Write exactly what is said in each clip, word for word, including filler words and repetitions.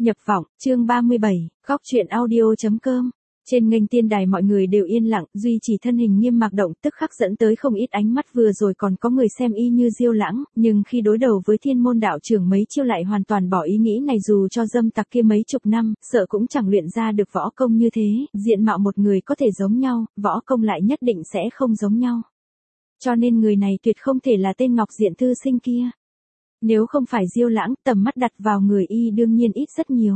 Nhập vọng, chương ba mươi bảy, góc truyện audio.com. Trên nghênh tiên đài mọi người đều yên lặng, duy trì thân hình Nghiêm Mạc động tức khắc dẫn tới không ít ánh mắt, vừa rồi còn có người xem y như Diêu Lãng, nhưng khi đối đầu với Thiên Môn đạo trưởng mấy chiêu lại hoàn toàn bỏ ý nghĩ này, dù cho dâm tặc kia mấy chục năm, sợ cũng chẳng luyện ra được võ công như thế, diện mạo một người có thể giống nhau, võ công lại nhất định sẽ không giống nhau. Cho nên người này tuyệt không thể là tên Ngọc Diện thư sinh kia. Nếu không phải Diêu Lãng, tầm mắt đặt vào người y đương nhiên ít rất nhiều.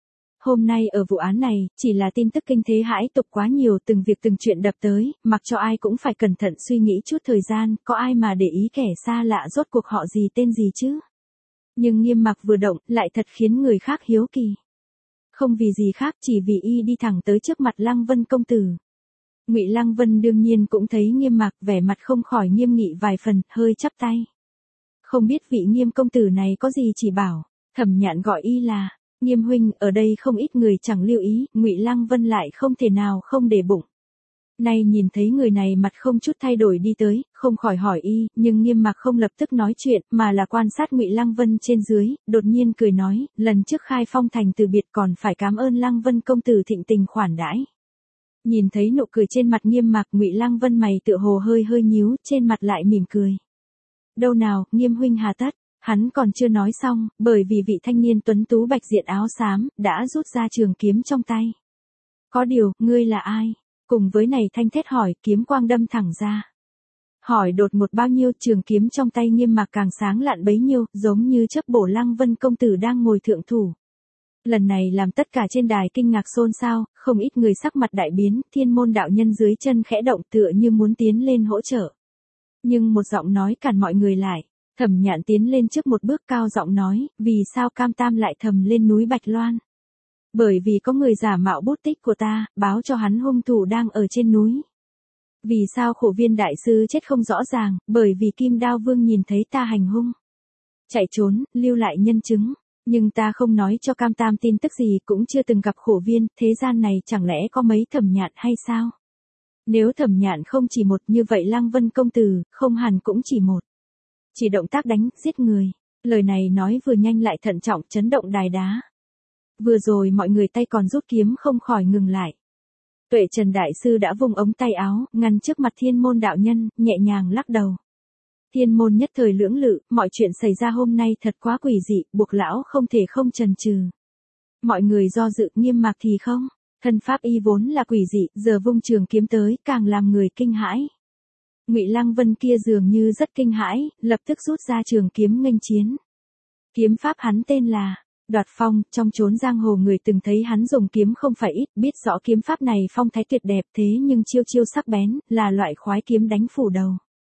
Hôm nay ở vụ án này, chỉ là tin tức kinh thế hãi tục quá nhiều, từng việc từng chuyện đập tới, mặc cho ai cũng phải cẩn thận suy nghĩ chút thời gian, có ai mà để ý kẻ xa lạ rốt cuộc họ gì tên gì chứ. Nhưng Nghiêm Mạc vừa động, lại thật khiến người khác hiếu kỳ. Không vì gì khác, chỉ vì y đi thẳng tới trước mặt Lăng Vân công tử. Ngụy Lăng Vân đương nhiên cũng thấy Nghiêm Mạc, vẻ mặt không khỏi nghiêm nghị vài phần, hơi chắp tay. Không biết vị Nghiêm công tử này có gì chỉ bảo. Thẩm Nhạn gọi y là Nghiêm huynh, ở đây không ít người chẳng lưu ý, Ngụy Lăng Vân lại không thể nào không để bụng. Nay nhìn thấy người này mặt không chút thay đổi đi tới, không khỏi hỏi y, nhưng Nghiêm Mạc không lập tức nói chuyện, mà là quan sát Ngụy Lăng Vân trên dưới, đột nhiên cười nói, lần trước khai phong thành từ biệt còn phải cảm ơn Lăng Vân công tử thịnh tình khoản đãi. Nhìn thấy nụ cười trên mặt Nghiêm Mạc, Ngụy Lăng Vân mày tựa hồ hơi hơi nhíu, trên mặt lại mỉm cười. Đâu nào, Nghiêm huynh hà tất. Hắn còn chưa nói xong, bởi vì vị thanh niên tuấn tú bạch diện áo xám, đã rút ra trường kiếm trong tay. Có điều, ngươi là ai? Cùng với này thanh thét hỏi, kiếm quang đâm thẳng ra. Hỏi đột một bao nhiêu, trường kiếm trong tay Nghiêm Mạc càng sáng lạn bấy nhiêu, giống như chớp bổ Lăng Vân công tử đang ngồi thượng thủ. Lần này làm tất cả trên đài kinh ngạc xôn xao, không ít người sắc mặt đại biến, Thiên Môn đạo nhân dưới chân khẽ động tựa như muốn tiến lên hỗ trợ. Nhưng một giọng nói cản mọi người lại. Thẩm Nhạn tiến lên trước một bước cao giọng nói, vì sao Cam Tam lại thầm lên núi Bạch Loan? Bởi vì có người giả mạo bút tích của ta, báo cho hắn hung thủ đang ở trên núi. Vì sao Khổ Viên đại sư chết không rõ ràng, bởi vì Kim Đao Vương nhìn thấy ta hành hung. Chạy trốn, lưu lại nhân chứng, nhưng ta không nói cho Cam Tam tin tức gì, cũng chưa từng gặp Khổ Viên, thế gian này chẳng lẽ có mấy Thẩm Nhạn hay sao? Nếu Thẩm Nhạn không chỉ một như vậy Lăng Vân công tử, không hẳn cũng chỉ một. Chỉ động tác đánh, giết người. Lời này nói vừa nhanh lại thận trọng, chấn động đài đá. Vừa rồi mọi người tay còn rút kiếm không khỏi ngừng lại. Tuệ Trần đại sư đã vùng ống tay áo, ngăn trước mặt Thiên Môn đạo nhân, nhẹ nhàng lắc đầu. Thiên Môn nhất thời lưỡng lự, mọi chuyện xảy ra hôm nay thật quá quỷ dị, buộc lão không thể không chần chừ. Mọi người do dự, Nghiêm Mạc thì không. Thân pháp y vốn là quỷ dị, giờ vung trường kiếm tới, càng làm người kinh hãi. Ngụy Lăng Vân kia dường như rất kinh hãi, lập tức rút ra trường kiếm nghênh chiến. Kiếm pháp hắn tên là Đoạt Phong, trong chốn giang hồ người từng thấy hắn dùng kiếm không phải ít, biết rõ kiếm pháp này phong thái tuyệt đẹp, thế nhưng chiêu chiêu sắc bén, là loại khoái kiếm đánh phủ đầu.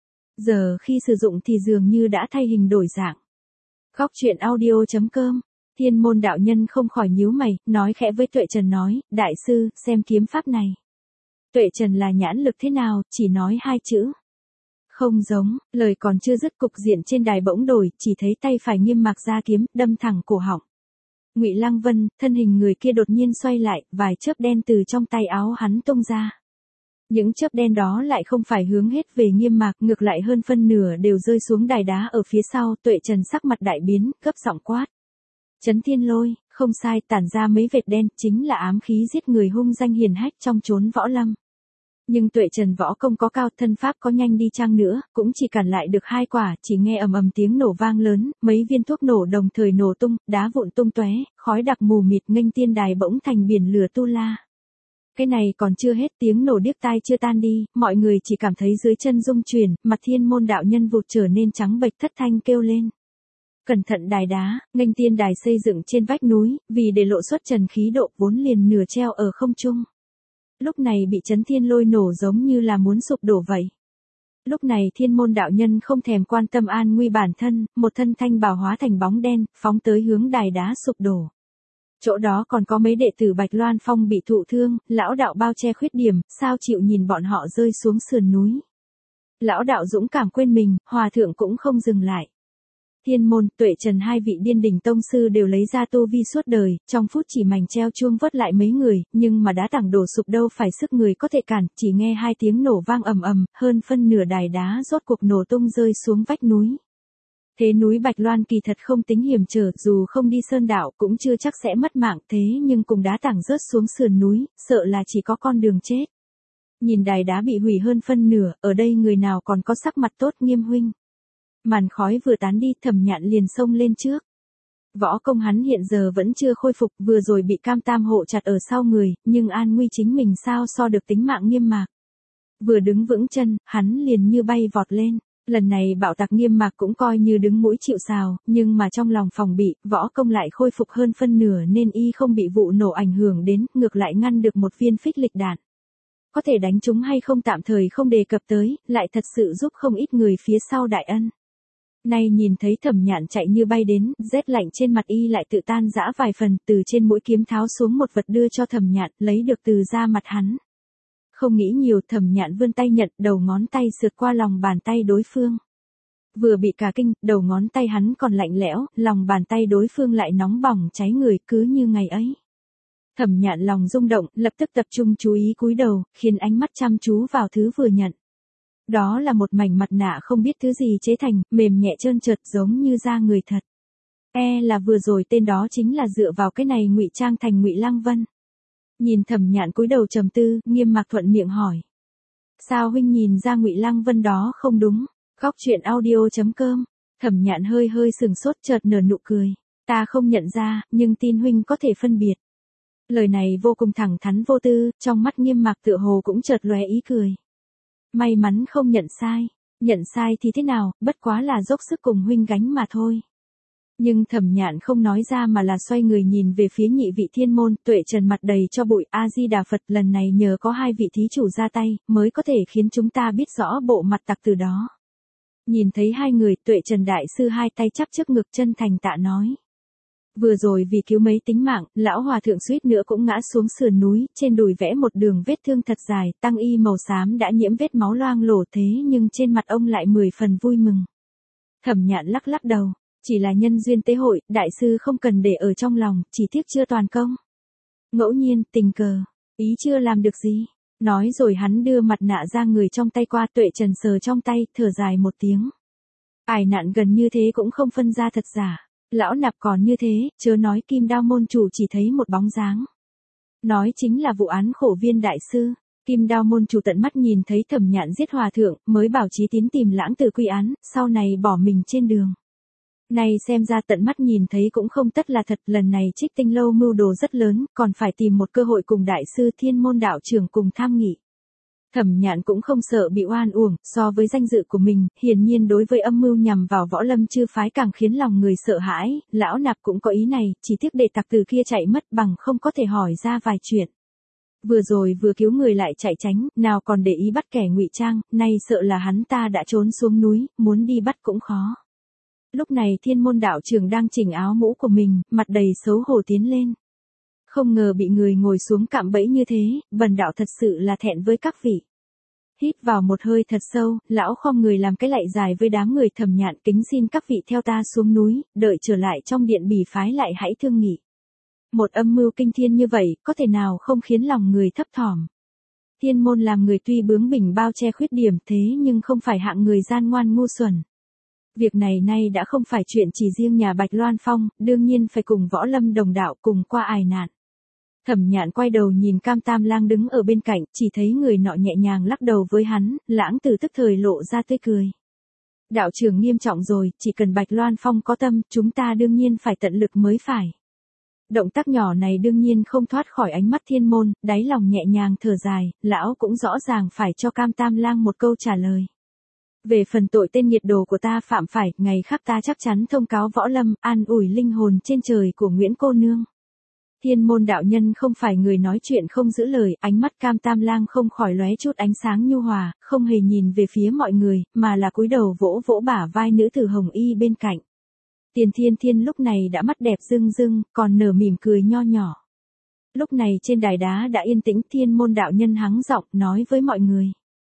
Giờ khi sử dụng thì dường như đã thay hình đổi dạng. Góc truyện audio.com. Thiên Môn đạo nhân không khỏi nhíu mày, nói khẽ với Tuệ Trần nói, đại sư, xem kiếm pháp này. Tuệ Trần là nhãn lực thế nào, chỉ nói hai chữ. Không giống, lời còn chưa dứt cục diện trên đài bỗng đổi, chỉ thấy tay phải Nghiêm Mạc ra kiếm, đâm thẳng cổ họng. Ngụy Lăng Vân, thân hình người kia đột nhiên xoay lại, vài chớp đen từ trong tay áo hắn tung ra. Những chớp đen đó lại không phải hướng hết về Nghiêm Mạc, ngược lại hơn phân nửa đều rơi xuống đài đá ở phía sau. Tuệ Trần sắc mặt đại biến, gấp giọng quát. Chấn Thiên Lôi, không sai, tản ra mấy vệt đen, chính là ám khí giết người hung danh hiển hách trong chốn võ lâm. Nhưng Tuệ Trần võ công có cao, thân pháp có nhanh đi chăng nữa, cũng chỉ cản lại được hai quả, chỉ nghe ầm ầm tiếng nổ vang lớn, mấy viên thuốc nổ đồng thời nổ tung, đá vụn tung tóe, khói đặc mù mịt, nghênh tiên đài bỗng thành biển lửa tu la. Cái này còn chưa hết, tiếng nổ điếc tai chưa tan đi, mọi người chỉ cảm thấy dưới chân rung chuyển, mặt Thiên Môn đạo nhân vụt trở nên trắng bệch, thất thanh kêu lên. Cẩn thận đài đá, nghênh tiên đài xây dựng trên vách núi, vì để lộ xuất trần khí độ vốn liền nửa treo ở không trung. Lúc này bị Chấn Thiên Lôi nổ giống như là muốn sụp đổ vậy. Lúc này Thiên Môn đạo nhân không thèm quan tâm an nguy bản thân, một thân thanh bào hóa thành bóng đen, phóng tới hướng đài đá sụp đổ. Chỗ đó còn có mấy đệ tử Bạch Loan Phong bị thụ thương, lão đạo bao che khuyết điểm, sao chịu nhìn bọn họ rơi xuống sườn núi. Lão đạo dũng cảm quên mình, hòa thượng cũng không dừng lại. Thiên Môn, Tuệ Trần hai vị Điên Đỉnh tông sư đều lấy ra tu vi suốt đời, trong phút chỉ mảnh treo chuông vớt lại mấy người, nhưng mà đá tảng đổ sụp đâu phải sức người có thể cản, chỉ nghe hai tiếng nổ vang ầm ầm, hơn phân nửa đài đá rốt cuộc nổ tung rơi xuống vách núi. Thế núi Bạch Loan kỳ thật không tính hiểm trở, dù không đi sơn đảo cũng chưa chắc sẽ mất mạng, thế nhưng cùng đá tảng rớt xuống sườn núi, sợ là chỉ có con đường chết. Nhìn đài đá bị hủy hơn phân nửa, ở đây người nào còn có sắc mặt tốt Nghiêm huynh. Màn khói vừa tán đi, Thẩm Nhạn liền xông lên trước. Võ công hắn hiện giờ vẫn chưa khôi phục, vừa rồi bị Cam Tam hộ chặt ở sau người, nhưng an nguy chính mình sao so được tính mạng Nghiêm Mạc. Vừa đứng vững chân, hắn liền như bay vọt lên. Lần này bạo tạc Nghiêm Mạc cũng coi như đứng mũi chịu sào, nhưng mà trong lòng phòng bị, võ công lại khôi phục hơn phân nửa nên y không bị vụ nổ ảnh hưởng đến, ngược lại ngăn được một viên phích lịch đạn. Có thể đánh trúng hay không tạm thời không đề cập tới, lại thật sự giúp không ít người phía sau đại ân. Nay nhìn thấy Thẩm Nhạn chạy như bay đến, rét lạnh trên mặt y lại tự tan rã vài phần, từ trên mũi kiếm tháo xuống một vật đưa cho Thẩm Nhạn, lấy được từ da mặt hắn. Không nghĩ nhiều, Thẩm Nhạn vươn tay nhận, đầu ngón tay sượt qua lòng bàn tay đối phương. Vừa bị cả kinh, đầu ngón tay hắn còn lạnh lẽo, lòng bàn tay đối phương lại nóng bỏng cháy người, cứ như ngày ấy. Thẩm Nhạn lòng rung động, lập tức tập trung chú ý cúi đầu, khiến ánh mắt chăm chú vào thứ vừa nhận. Đó là một mảnh mặt nạ không biết thứ gì chế thành, mềm nhẹ trơn trượt giống như da người thật. E là vừa rồi tên đó chính là dựa vào cái này ngụy trang thành Ngụy Lăng Vân. Nhìn Thẩm Nhạn cúi đầu trầm tư, Nghiêm Mạc thuận miệng hỏi. Sao huynh nhìn ra Ngụy Lăng Vân đó không đúng? Góc truyện audio chấm com. Thẩm Nhạn hơi hơi sừng sốt chợt nở nụ cười. Ta không nhận ra, nhưng tin huynh có thể phân biệt. Lời này vô cùng thẳng thắn vô tư, trong mắt Nghiêm Mạc tựa hồ cũng chợt lóe ý cười. May mắn không nhận sai. Nhận sai thì thế nào, bất quá là dốc sức cùng huynh gánh mà thôi. Nhưng Thẩm Nhạn không nói ra mà là xoay người nhìn về phía nhị vị thiên môn, Tuệ Trần mặt đầy cho bụi, A-di-đà Phật, lần này nhờ có hai vị thí chủ ra tay, mới có thể khiến chúng ta biết rõ bộ mặt tặc từ đó. Nhìn thấy hai người, Tuệ Trần đại sư hai tay chắp trước ngực chân thành tạ nói. Vừa rồi vì cứu mấy tính mạng, lão hòa thượng suýt nữa cũng ngã xuống sườn núi, trên đùi vẽ một đường vết thương thật dài, tăng y màu xám đã nhiễm vết máu loang lổ thế nhưng trên mặt ông lại mười phần vui mừng. Thẩm Nhạn lắc lắc đầu. Chỉ là nhân duyên tế hội, đại sư không cần để ở trong lòng, chỉ tiếc chưa toàn công. Ngẫu nhiên, tình cờ, ý chưa làm được gì. Nói rồi hắn đưa mặt nạ ra người trong tay qua, Tuệ Trần sờ trong tay, thở dài một tiếng. Ải nạn gần như thế cũng không phân ra thật giả. Lão nạp còn như thế, chớ nói Kim Đao môn chủ chỉ thấy một bóng dáng. Nói chính là vụ án khổ viên đại sư. Kim Đao môn chủ tận mắt nhìn thấy Thẩm Nhạn giết hòa thượng, mới bảo Chí Tín tìm lãng tử quy án, sau này bỏ mình trên đường. Này xem ra tận mắt nhìn thấy cũng không tất là thật, lần này Trích Tinh lâu mưu đồ rất lớn, còn phải tìm một cơ hội cùng đại sư Thiên môn đạo trưởng cùng tham nghị. Thẩm Nhạn cũng không sợ bị oan uổng, so với danh dự của mình, hiển nhiên đối với âm mưu nhằm vào Võ Lâm chư phái càng khiến lòng người sợ hãi, lão nạp cũng có ý này, chỉ tiếc để tặc từ kia chạy mất bằng không có thể hỏi ra vài chuyện. Vừa rồi vừa cứu người lại chạy tránh, nào còn để ý bắt kẻ ngụy trang, nay sợ là hắn ta đã trốn xuống núi, muốn đi bắt cũng khó. Lúc này Thiên môn đạo trưởng đang chỉnh áo mũ của mình, mặt đầy xấu hổ tiến lên. Không ngờ bị người ngồi xuống cạm bẫy như thế, bần đạo thật sự là thẹn với các vị. Hít vào một hơi thật sâu, lão khom người làm cái lạy dài với đám người. Thẩm Nhạn kính xin các vị theo ta xuống núi, đợi trở lại trong điện bỉ phái lại hãy thương nghị. Một âm mưu kinh thiên như vậy, có thể nào không khiến lòng người thấp thỏm. Thiên môn làm người tuy bướng bỉnh bao che khuyết điểm thế nhưng không phải hạng người gian ngoan ngu xuẩn. Việc này nay đã không phải chuyện chỉ riêng nhà Bạch Loan Phong, đương nhiên phải cùng Võ Lâm đồng đạo cùng qua ải nạn. Thẩm Nhạn quay đầu nhìn Cam Tam Lang đứng ở bên cạnh, chỉ thấy người nọ nhẹ nhàng lắc đầu với hắn, lãng tử tức thời lộ ra tươi cười. Đạo trưởng nghiêm trọng rồi, chỉ cần Bạch Loan Phong có tâm, chúng ta đương nhiên phải tận lực mới phải. Động tác nhỏ này đương nhiên không thoát khỏi ánh mắt Thiên môn, đáy lòng nhẹ nhàng thở dài, lão cũng rõ ràng phải cho Cam Tam Lang một câu trả lời. Về phần tội tên nghiệt đồ của ta phạm phải, ngày khác ta chắc chắn thông cáo Võ Lâm, an ủi linh hồn trên trời của Nguyễn cô nương. Thiên môn đạo nhân không phải người nói chuyện không giữ lời, ánh mắt Cam Tam Lang không khỏi lóe chút ánh sáng nhu hòa, không hề nhìn về phía mọi người, mà là cúi đầu vỗ vỗ bả vai nữ tử hồng y bên cạnh. Tiền Thiên Thiên lúc này đã mắt đẹp rưng rưng, còn nở mỉm cười nho nhỏ. Lúc này trên đài đá đã yên tĩnh, Thiên môn đạo nhân hắng giọng nói với mọi người.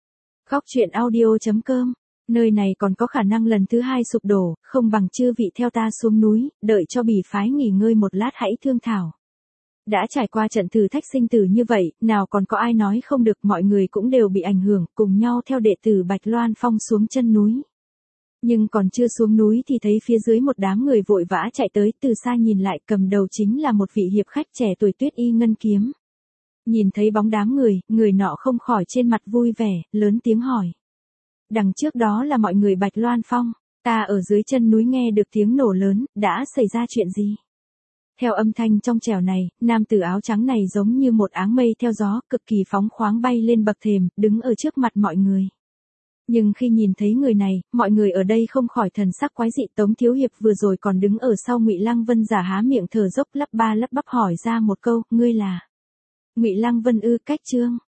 Góc truyện audio chấm com. Nơi này còn có khả năng lần thứ hai sụp đổ, không bằng chư vị theo ta xuống núi, đợi cho bỉ phái nghỉ ngơi một lát hãy thương thảo. Đã trải qua trận thử thách sinh tử như vậy, nào còn có ai nói không được, mọi người cũng đều bị ảnh hưởng, cùng nhau theo đệ tử Bạch Loan Phong xuống chân núi. Nhưng còn chưa xuống núi thì thấy phía dưới một đám người vội vã chạy tới, từ xa nhìn lại cầm đầu chính là một vị hiệp khách trẻ tuổi Tuyết Y Ngân Kiếm. Nhìn thấy bóng đám người, người nọ không khỏi trên mặt vui vẻ, lớn tiếng hỏi. Đằng trước đó là mọi người Bạch Loan Phong, ta ở dưới chân núi nghe được tiếng nổ lớn, đã xảy ra chuyện gì? Theo âm thanh trong trẻo này, nam tử áo trắng này giống như một áng mây theo gió, cực kỳ phóng khoáng bay lên bậc thềm, đứng ở trước mặt mọi người. Nhưng khi nhìn thấy người này, mọi người ở đây không khỏi thần sắc quái dị. Tống thiếu hiệp vừa rồi còn đứng ở sau Ngụy Lăng Vân giả há miệng thở dốc lắp ba lắp bắp hỏi ra một câu, ngươi là Ngụy Lăng Vân ư? Cách Trương